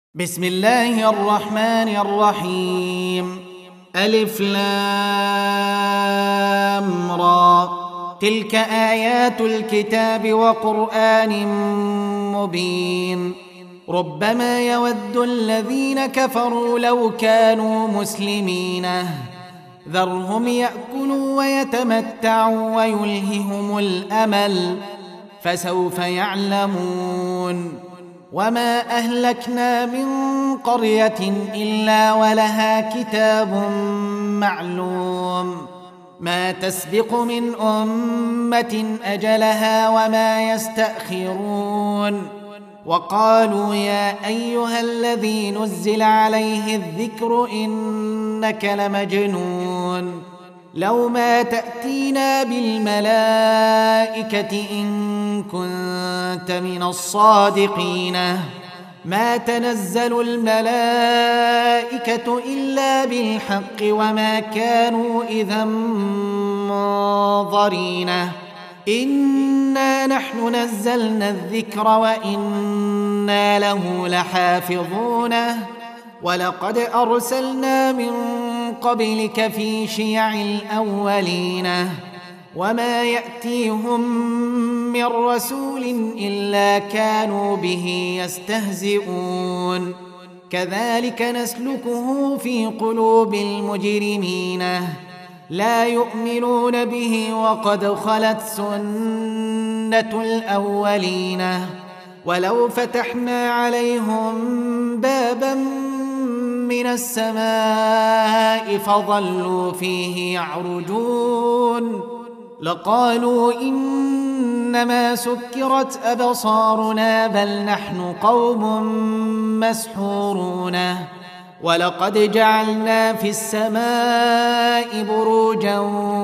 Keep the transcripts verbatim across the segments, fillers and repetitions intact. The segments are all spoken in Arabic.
بسم الله الرحمن الرحيم. ألف لام را. تلك آيات الكتاب وقرآن مبين. ربما يود الذين كفروا لو كانوا مسلمين ذرهم يأكلوا ويتمتعوا ويلههم الأمل فسوف يعلمون. وما أهلكنا من قرية إلا ولها كتاب معلوم ما تسبق من أمة أجلها وما يستأخرون. وقالوا يا أيها الذي نزل عليه الذكر إنك لمجنون لو ما تأتينا بالملائكة إن كنت من الصادقين ما تنزل الملائكة إلا بالحق وما كانوا إذا منظرين. إنا نحن نزلنا الذكر وإنا له لحافظون. ولقد أرسلنا من قبلك في شيع الأولين وما يأتيهم من رسول إلا كانوا به يستهزئون. كذلك نسلكه في قلوب المجرمين لا يؤمنون به وقد خلت سنة الأولين. ولو فتحنا عليهم بابا من السماء فظلوا فيه يعرجون لقالوا إنما سكرت أبصارنا بل نحن قوم مسحورون. ولقد جعلنا في السماء بروجا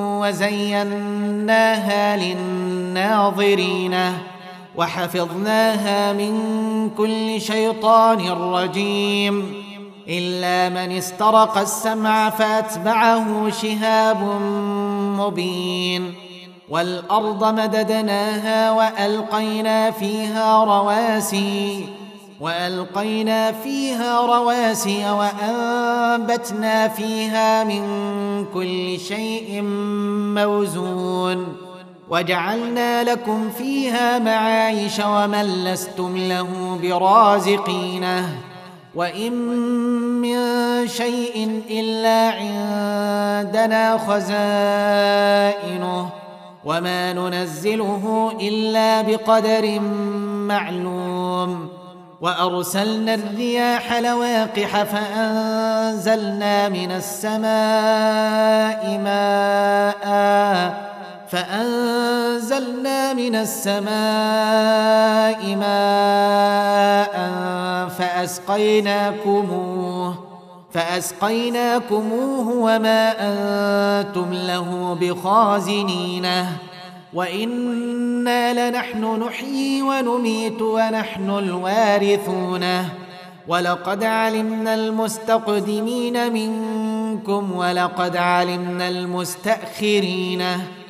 وزيناها للناظرين وحفظناها من كل شيطان رجيم إلا من استرق السمع فأتبعه شهاب مبين. والأرض مددناها وألقينا فيها رواسي وألقينا فيها رواسي وأنبتنا فيها من كل شيء موزون. وجعلنا لكم فيها معايش ومن لستم له برازقينه. وإن من شيء إلا عندنا خزائنه وما ننزله إلا بقدر معلوم. وأرسلنا الرياح لواقح فأنزلنا من السماء ماء فأنزلنا من السماء ماء فأسقيناكموه فأسقيناكموه وما أنتم له بخازنينه. وإنا لنحن نحيي ونميت ونحن الوارثون. ولقد علمنا المستقدمين منكم ولقد علمنا المستأخرين.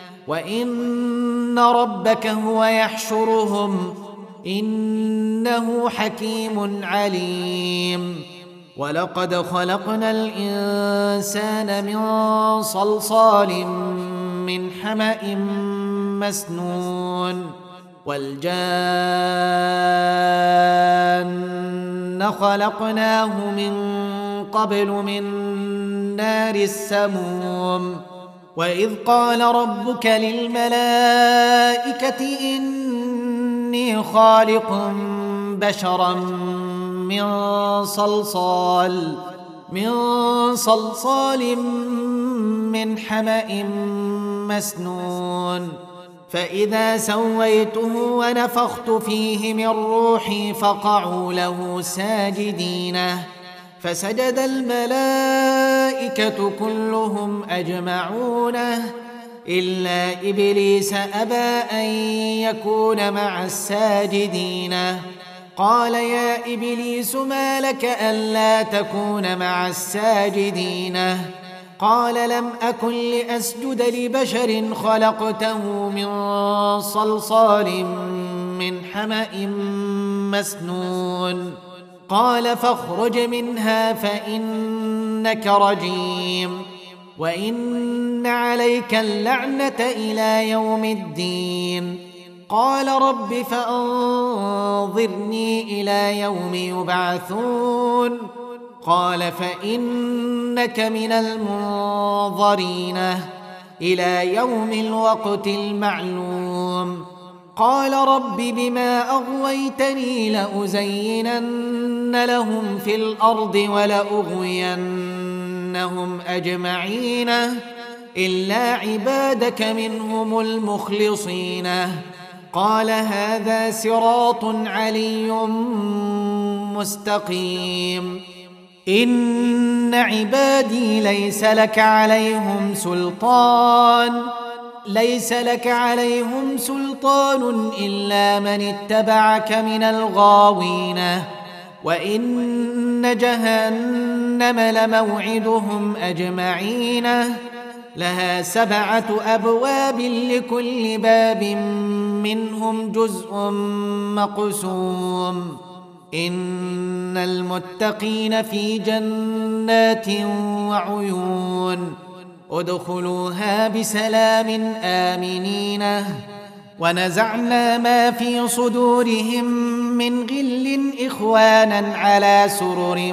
وإن ربك هو يحشرهم إنه حكيم عليم. ولقد خلقنا الإنسان من صلصال من حمأ مسنون. والجان خلقناه من قبل من نار السموم. وإذ قال ربك للملائكة إني خالق بشرا من صلصال من صلصال من حمأ مسنون. فإذا سويته ونفخت فيه من روحي فقعوا له ساجدين فسجد الملائكة كلهم أجمعون إلا إبليس أبى أن يكون مع الساجدين. قال يا إبليس ما لك ألا تكون مع الساجدين؟ قال لم أكن لأسجد لبشر خلقته من صلصال من حمأ مسنون قال فاخرج منها فإنك رجيم وإن عليك اللعنة إلى يوم الدين. قال رب فأنظرني إلى يوم يبعثون. قال فإنك من المنظرين إلى يوم الوقت المعلوم. قال رب بما أغويتني لأزينن لهم في الأرض ولأغوينهم أجمعين إلا عبادك منهم المخلصين. قال هذا صراط علي مستقيم. إن عبادي ليس لك عليهم سلطان ليس لك عليهم سلطان إلا من اتبعك من الغاوين. وإن جهنم لموعدهم أجمعين لها سبعة أبواب لكل باب منهم جزء مقسوم. إن المتقين في جنات وعيون ادخلوها بسلام آمنين. ونزعنا ما في صدورهم من غل إخوانا على سرر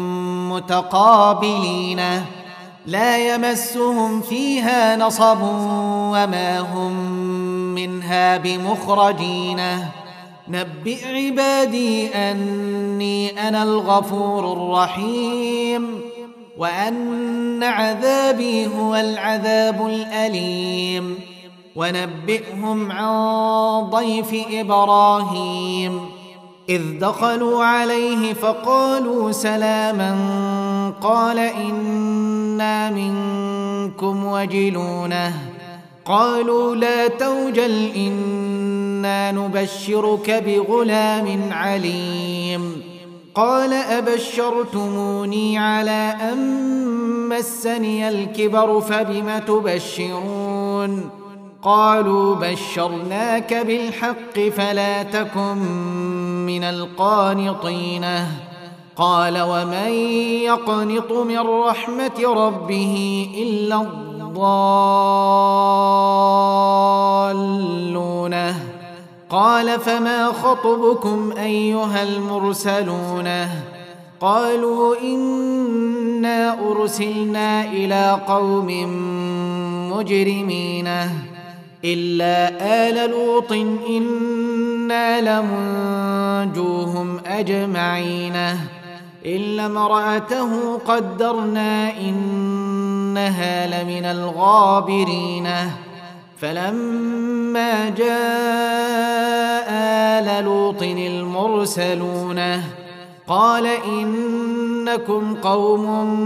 متقابلين لا يمسهم فيها نصب وما هم منها بمخرجين. نبئ عبادي أني أنا الغفور الرحيم وأن عذابي هو العذاب الأليم. ونبئهم عن ضيف إبراهيم إذ دخلوا عليه فقالوا سلاما قال إنا منكم وجلون. قالوا لا توجل إنا نبشرك بغلام عليم. قال أبشرتموني على أن مسني الكبر فبم تبشرون. قالوا بشرناك بالحق فلا تكن من القانطين. قال ومن يقنط من رحمة ربه إلا الضالون. قال فما خطبكم أيها المرسلون. قالوا إنا أرسلنا إلى قوم مجرمين إلا آل لوط إنا لمنجوهم أجمعين إلا امرأته قدرنا إنها لمن الغابرين. فلما جاء آل لوط المرسلون قال إنكم قوم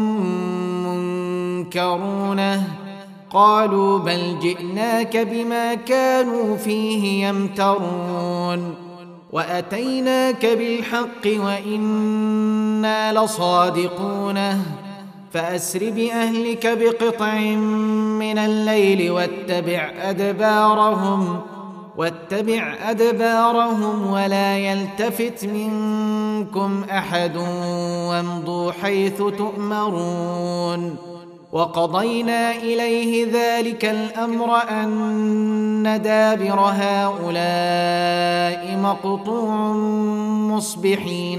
منكرون. قالوا بل جئناك بما كانوا فيه يمترون وأتيناك بالحق وإنا لصادقون. فأسر بأهلك بقطع من الليل واتبع أدبارهم واتبع أدبارهم ولا يلتفت منكم أحد وامضوا حيث تؤمرون. وقضينا إليه ذلك الأمر أن دابر هؤلاء مقطوع مصبحين.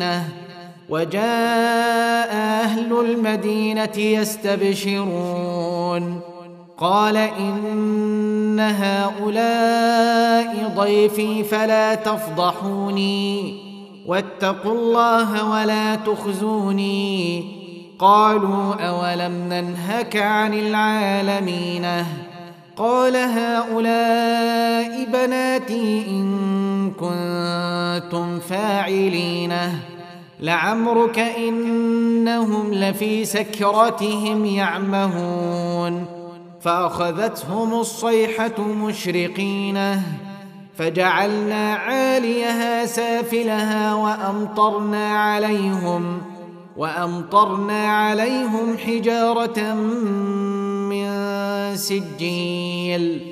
وجاء أهل المدينة يستبشرون قال إن هؤلاء ضيفي فلا تفضحوني واتقوا الله ولا تخزوني. قالوا أولم ننهك عن العالمين. قال هؤلاء بناتي إن كنتم فاعلين. لعمرك إنهم لفي سكرتهم يعمهون. فأخذتهم الصيحة مشرقين فجعلنا عاليها سافلها وأمطرنا عليهم وأمطرنا عليهم حجارة من سجيل.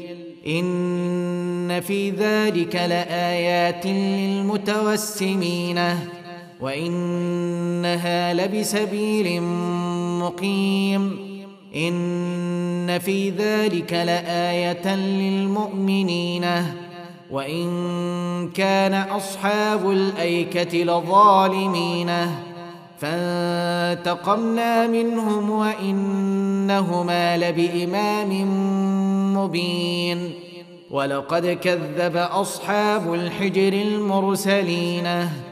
إن في ذلك لآيات للمتوسمين. وإنها لبسبيل مقيم إن في ذلك لآية للمؤمنين وإن كان أصحاب الأيكة لظالمين فانتقمنا منهم وإنهما لبإمام مبين ولقد كذب أصحاب الحجر المرسلين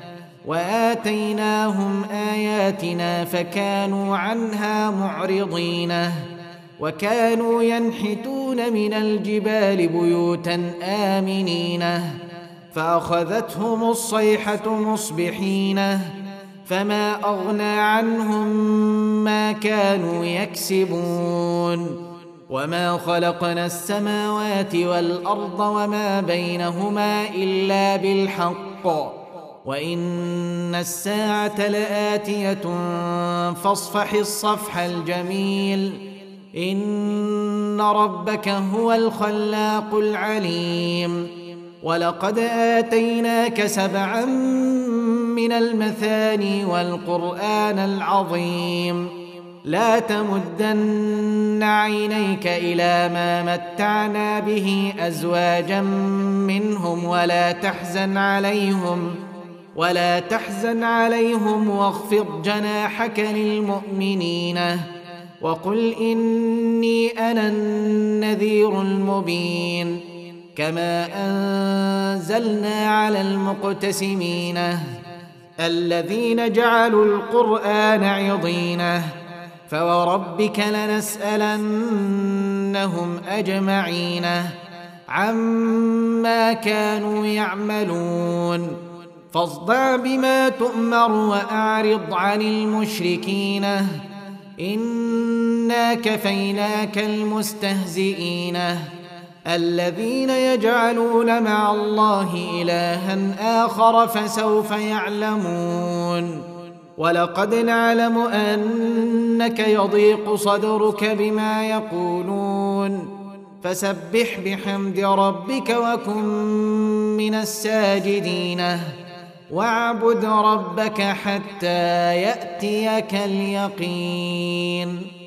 وآتيناهم آياتنا فكانوا عنها معرضين وكانوا ينحتون من الجبال بيوتا آمنين فأخذتهم الصيحة مصبحين فما أغنى عنهم ما كانوا يكسبون وما خلقنا السماوات والأرض وما بينهما إلا بالحق وإن الساعة لآتية فاصفح الصفح الجميل إن ربك هو الخلاق العليم ولقد آتيناك سبعا من المثاني والقرآن العظيم لا تمدن عينيك إلى ما متعنا به أزواجا منهم ولا تحزن عليهم ولا تحزن عليهم واخفض جناحك للمؤمنين وقل إني أنا النذير المبين كما أنزلنا على المقتسمين الذين جعلوا القرآن عضين فوربك لنسألنهم أجمعين عما كانوا يعملون فاصدع بما تؤمر وأعرض عن المشركين إنا كفيناك المستهزئين الذين يجعلون مع الله إلها آخر فسوف يعلمون ولقد نعلم أنك يضيق صدرك بما يقولون فسبح بحمد ربك وكن من الساجدين واعبد ربك حتى يأتيك اليقين.